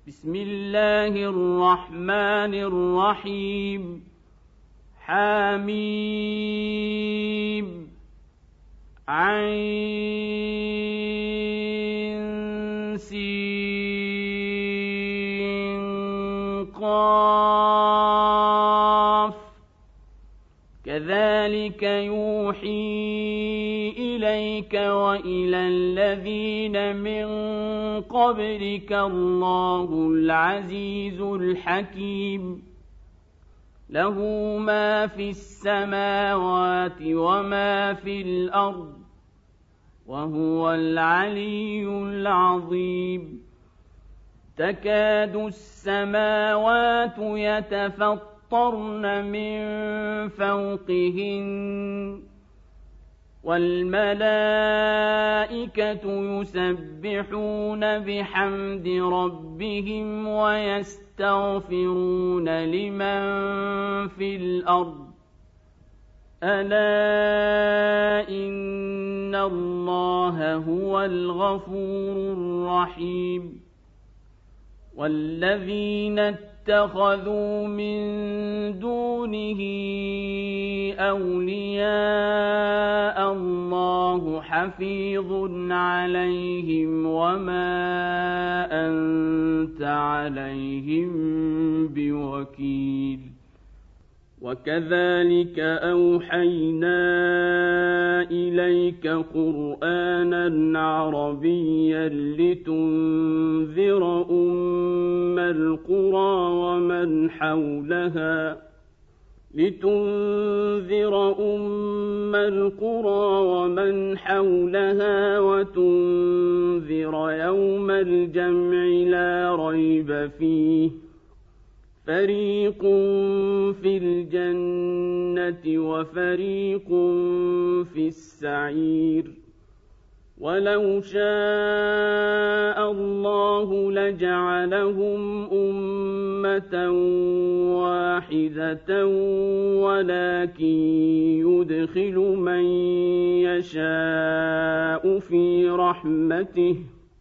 بسم الله الرحمن الرحيم حميم عين سين قاف كذلك يوحي إليك وإلى الذين من قبلك الله العزيز الحكيم له ما في السماوات وما في الأرض وهو العلي العظيم تكاد السماوات يتفطرن من فوقهن والملائكة يسبحون بحمد ربهم ويستغفرون لمن في الأرض ألا إن الله هو الغفور الرحيم والذين اتخذوا من دونه أولياء الله حفيظ عليهم وما أنت عليهم بوكيل وكذلك أوحينا إليك قرآنا عربيا لتنذر أم القرى ومن حولها وتنذر يوم الجمع لا ريب فيه فريق في الجنة وفريق في السعير ولو شاء الله لجعلهم أمة واحدة ولكن يدخل من يشاء في رحمته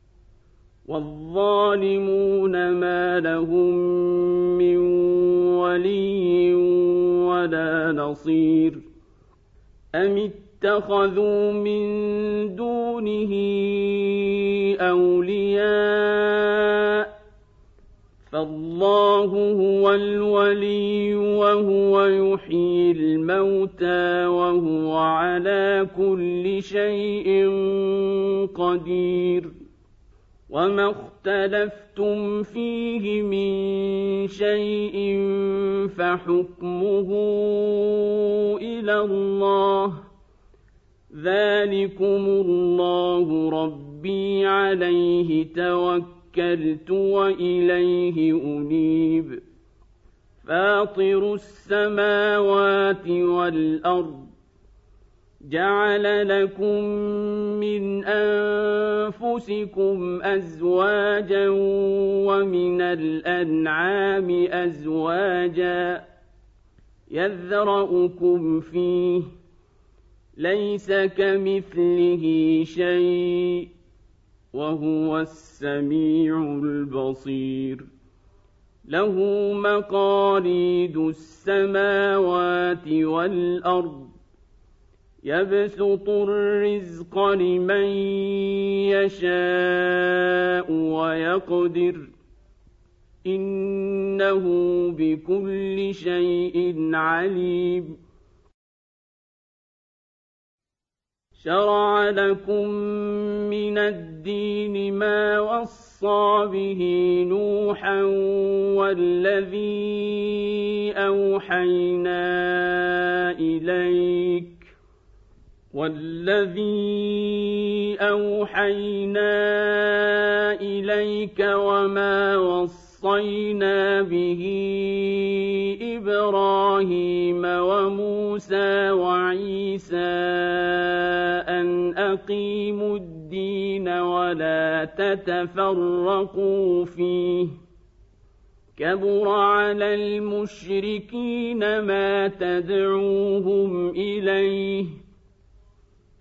والظالمون ما لهم من ولي ولا نصير أم اتخذوا من دونه أولياء فالله هو الولي وهو يحيي الموتى وهو على كل شيء قدير وما اختلفتم فيه من شيء فحكمه إلى الله ذلكم الله ربي عليه توكلت وإليه أنيب فاطر السماوات والأرض جعل لكم من أنفسكم أزواجا ومن الأنعام أزواجا يذرأكم فيه ليس كمثله شيء وهو السميع البصير له مقاليد السماوات والأرض يبسط الرزق لمن يشاء ويقدر إنه بكل شيء عليم شرع لكم من الدين ما وصى به نوحا والذي أوحينا إليك وما وصينا به إبراهيم وموسى وعيسى أن أقيموا الدين ولا تتفرقوا فيه كبر على المشركين ما تدعوهم إليه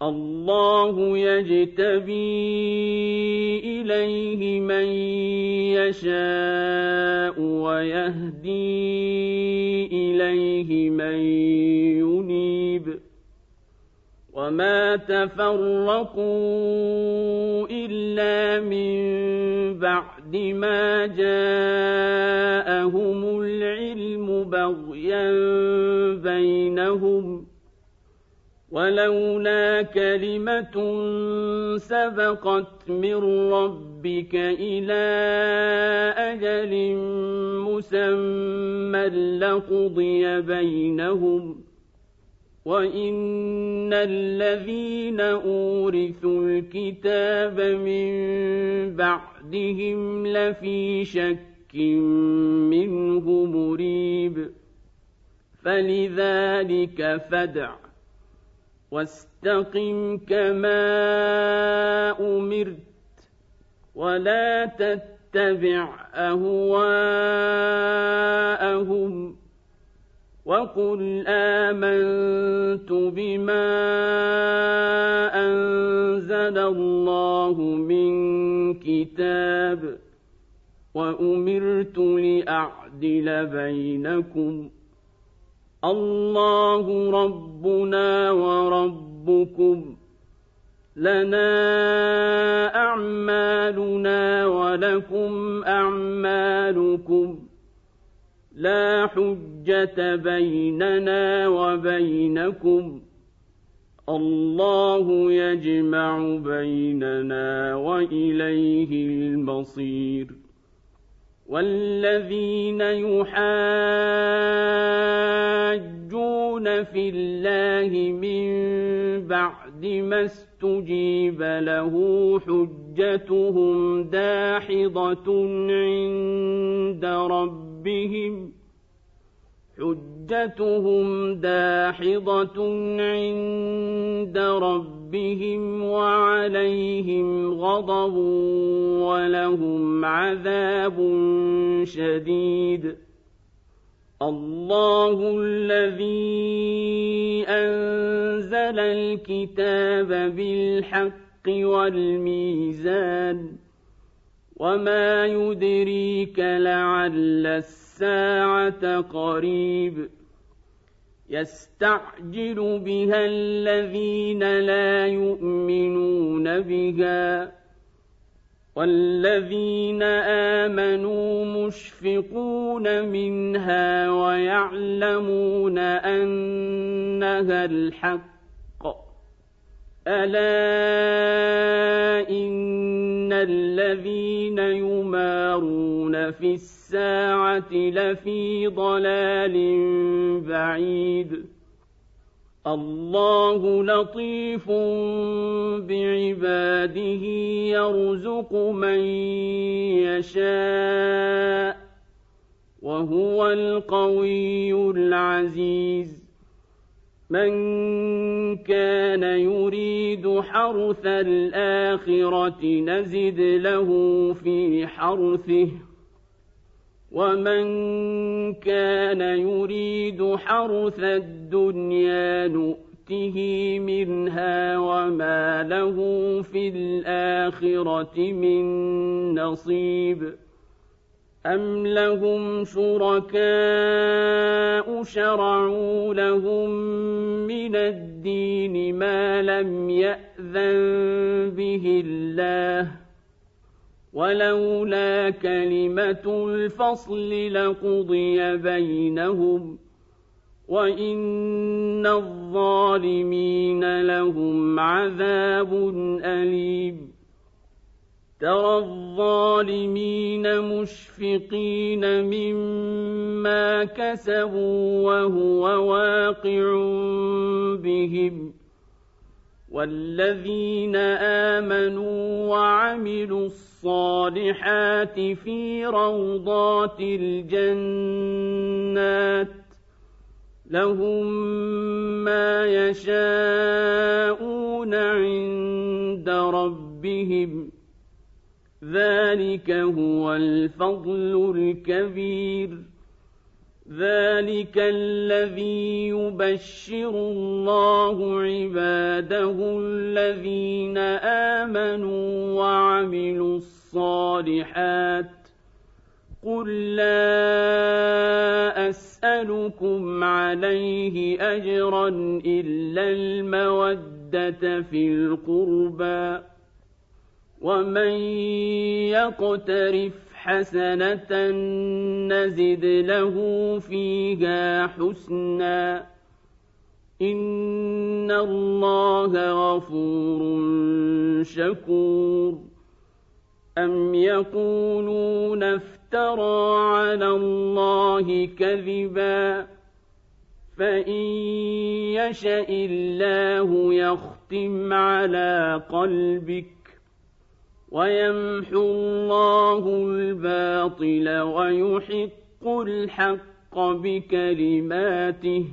الله يجتبي إليه من يشاء ويهدي إليه من ينيب وما تفرقوا إلا من بعد ما جاءهم العلم بغيا بينهم ولولا كلمة سبقت من ربك إلى أجل مسمى لقضي بينهم وإن الذين أورثوا الكتاب من بعدهم لفي شك منه مريب فلذلك فادع واستقم كما أمرت ولا تتبع أهواءهم وقل آمنت بما أنزل الله من كتاب وأمرت لأعدل بينكم الله ربنا وربكم لنا أعمالنا ولكم أعمالكم لا حجة بيننا وبينكم الله يجمع بيننا وإليه المصير والذين يحاجون في الله من بعد ما استجيب له حجتهم داحضة عند ربهم وعليهم غضب ولهم عذاب شديد الله الذي أنزل الكتاب بالحق والميزان وما يدريك لعل الساعة قريب يستعجل بها الذين لا يؤمنون بها والذين آمنوا مشفقون منها ويعلمون أنها الحق ألا إن الذين يمارون في الساعة لفي ضلال بعيد الله لطيف بعباده يرزق من يشاء وهو القوي العزيز من كان يريد حرث الآخرة نزد له في حرثه ومن كان يريد حرث الدنيا نؤته منها وما له في الآخرة من نصيب أم لهم شركاء شرعوا لهم من الدين ما لم يأذن به الله ولولا كلمة الفصل لقضي بينهم وإن الظالمين لهم عذاب أليم ترى الظالمين مشفقين مما كسبوا وهو واقع بهم والذين آمنوا وعملوا الصالحات في روضات الجنات لهم ما يشاءون عند ربهم ذلك هو الفضل الكبير ذلك الذي يبشر الله عباده الذين آمنوا وعملوا الصالحات قل لا أسألكم عليه أجرا إلا المودة في القربى ومن يقترف حسنة نزد له فيها حسنا إن الله غفور شكور أم يقولون افترى على الله كذبا فإن يشأ الله يختم على قلبك ويمحو الله الباطل ويحق الحق بكلماته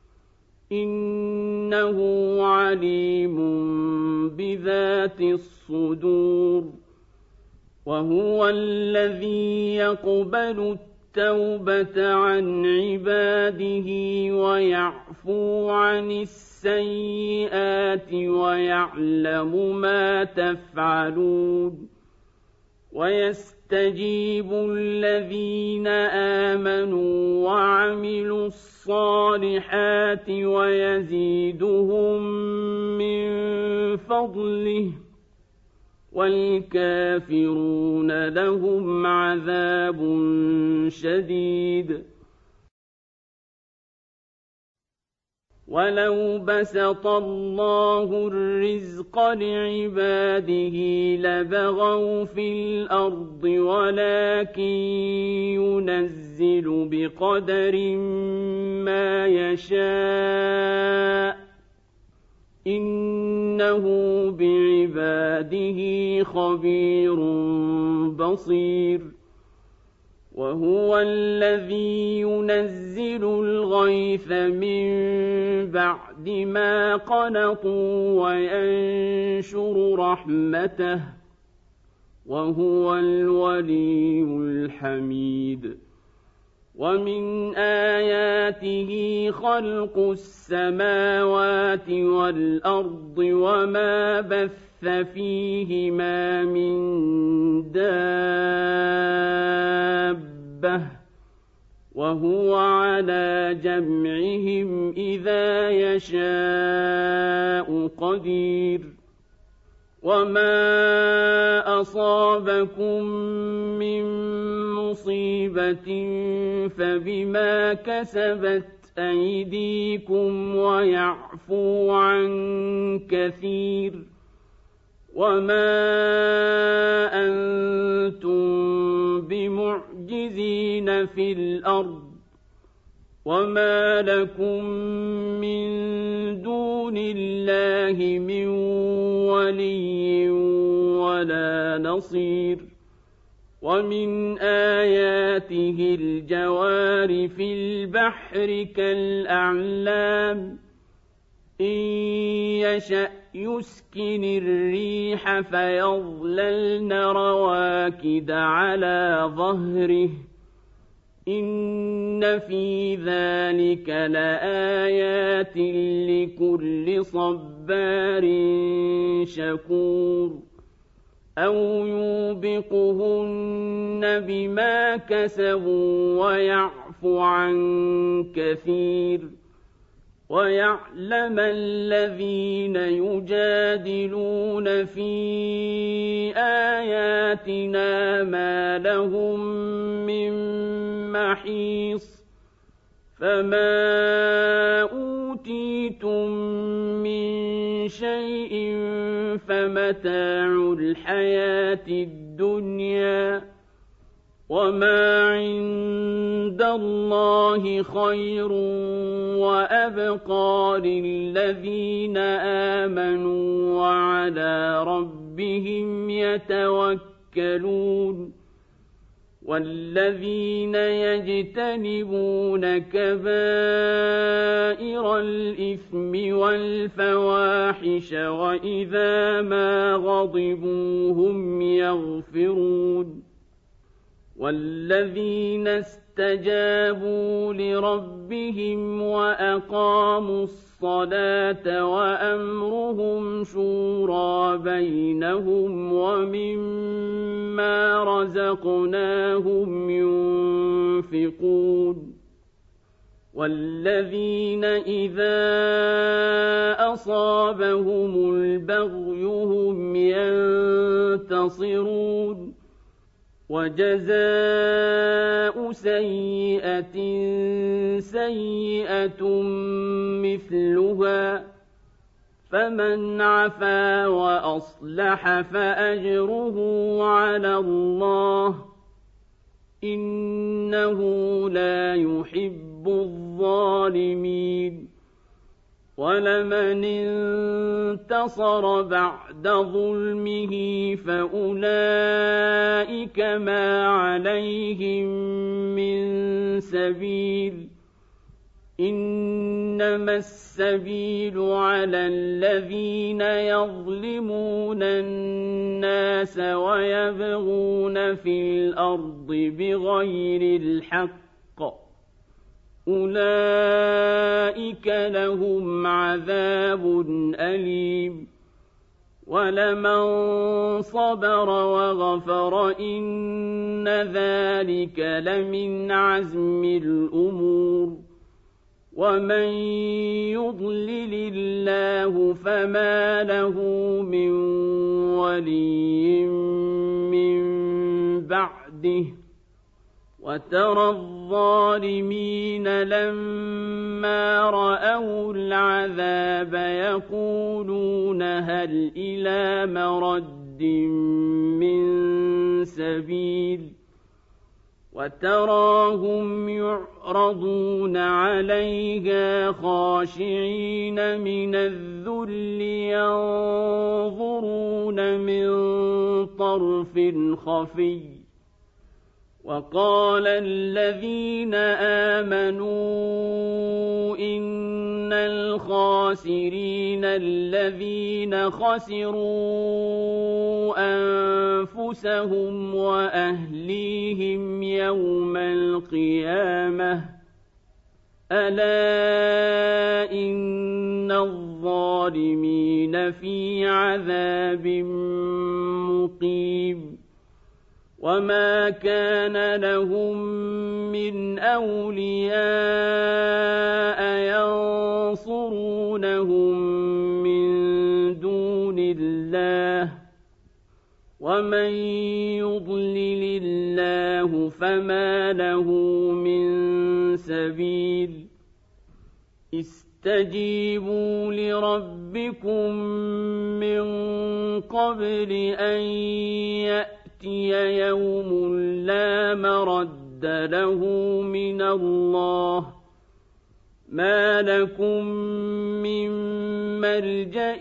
إنه عليم بذات الصدور وهو الذي يقبل التوبة عن عباده ويعفو عن السيئات ويعلم ما تفعلون ويستجيب الذين آمنوا وعملوا الصالحات ويزيدهم من فضله والكافرون لهم عذاب شديد ولو بسط الله الرزق لعباده لبغوا في الأرض ولكن ينزل بقدر ما يشاء إنه بعباده خبير بصير وهو الذي ينزل الغيث من بعد ما قنطوا وينشر رحمته وهو الولي الحميد ومن آياته خلق السماوات والأرض وما بث فيهما من دابة وهو على جمعهم إذا يشاء قدير وما أصابكم من مصيبة فبما كسبت أيديكم ويعفو عن كثير وما أنتم بمعجزين في الأرض وما لكم من دون الله من ولي ولا نصير ومن آياته الجوار في البحر كالأعلام إن يشأ يسكن الريح فيظللن رواكد على ظهره إن في ذلك لآيات لكل صبار شكور أو يوبقهن بما كسبوا ويعفو عن كثير ويعلم الذين يجادلون في آياتنا ما لهم من محيص فما أوتيتم من شيء فمتاع الحياة الدنيا وما عند الله خير وأبقى للذين آمنوا وعلى ربهم يتوكلون والذين يجتنبون كبائر الإثم والفواحش وإذا ما غضبوا هم يغفرون والذين استجابوا لربهم وأقاموا الصلاة وأمرهم شورى بينهم ومما رزقناهم ينفقون والذين إذا أصابهم البغي هم ينتصرون وجزاء سيئة سيئة مثلها فمن عفا وأصلح فأجره على الله إنه لا يحب الظالمين ولمن انتصر بعد ظلمه فأولئك ما عليهم من سبيل إنما السبيل على الذين يظلمون الناس ويبغون في الأرض بغير الحق أولئك لهم عذاب أليم ولمن صبر وغفر إن ذلك لمن عزم الأمور ومن يضلل الله فما له من ولي من بعده وترى الظالمين لما رأوا العذاب يقولون هل إلى مرد من سبيل وتراهم يعرضون عليها خاشعين من الذل ينظرون من طرف خفي وقال الذين آمنوا إن الخاسرين الذين خسروا أنفسهم وأهليهم يوم القيامة ألا إن الظالمين في عذاب مقيم وما كان لهم من أولياء ينصرونهم من دون الله ومن يضلل الله فما له من سبيل استجيبوا لربكم من قبل أن يأتي يوم لا مرد له من الله ما لكم من ملجأ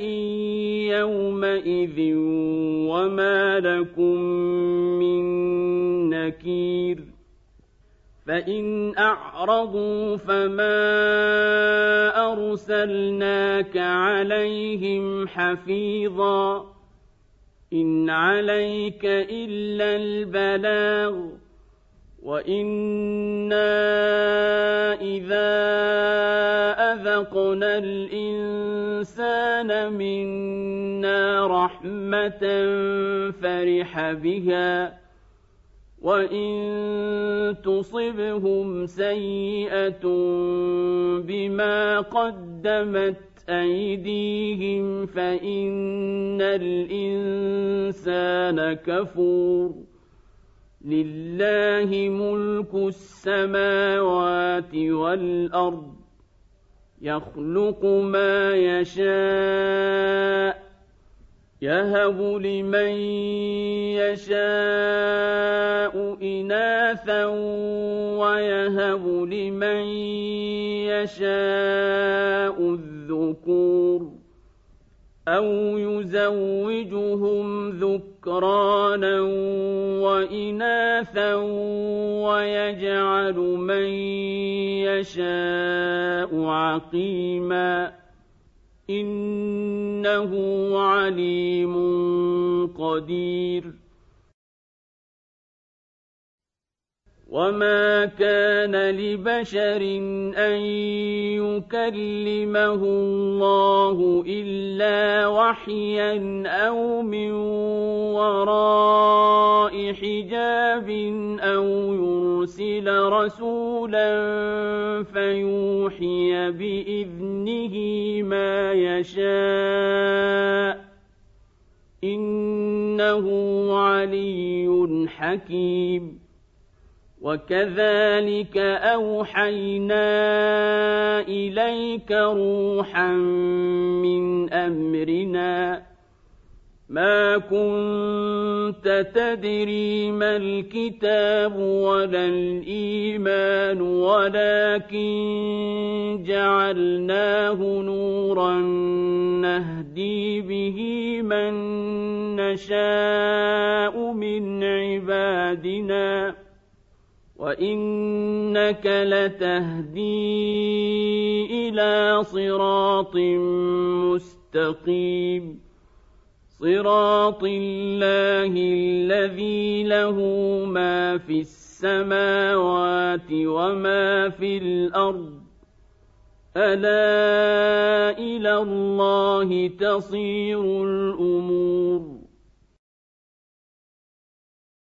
يومئذ وما لكم من نكير فإن أعرضوا فما أرسلناك عليهم حفيظا إن عليك إلا البلاغ وإنا إذا أذقنا الإنسان منا رحمة فرح بها وإن تصبهم سيئة بما قدمت أيديهم فإن الإنسان كفور لله ملك السماوات والأرض يخلق ما يشاء يهب لمن يشاء إناثا ويهب لمن يشاء الذكور أو يزوجهم ذكرانا وإناثا ويجعل من يشاء عقيما إنه عليم قدير وما كان لبشر أن يكلمه الله إلا وحيا أو من وراء حجاب أو يرسل رسولا فيوحي بإذنه ما يشاء إنه علي حكيم. وكذلك أوحينا إليك روحا من أمرنا ما كنت تدري ما الكتاب ولا الإيمان ولكن جعلناه نورا نهدي به من نشاء من عبادنا وإنك لتهدي إلى صراط مستقيم صراط الله الذي له ما في السماوات وما في الأرض ألا إلى الله تصير الأمور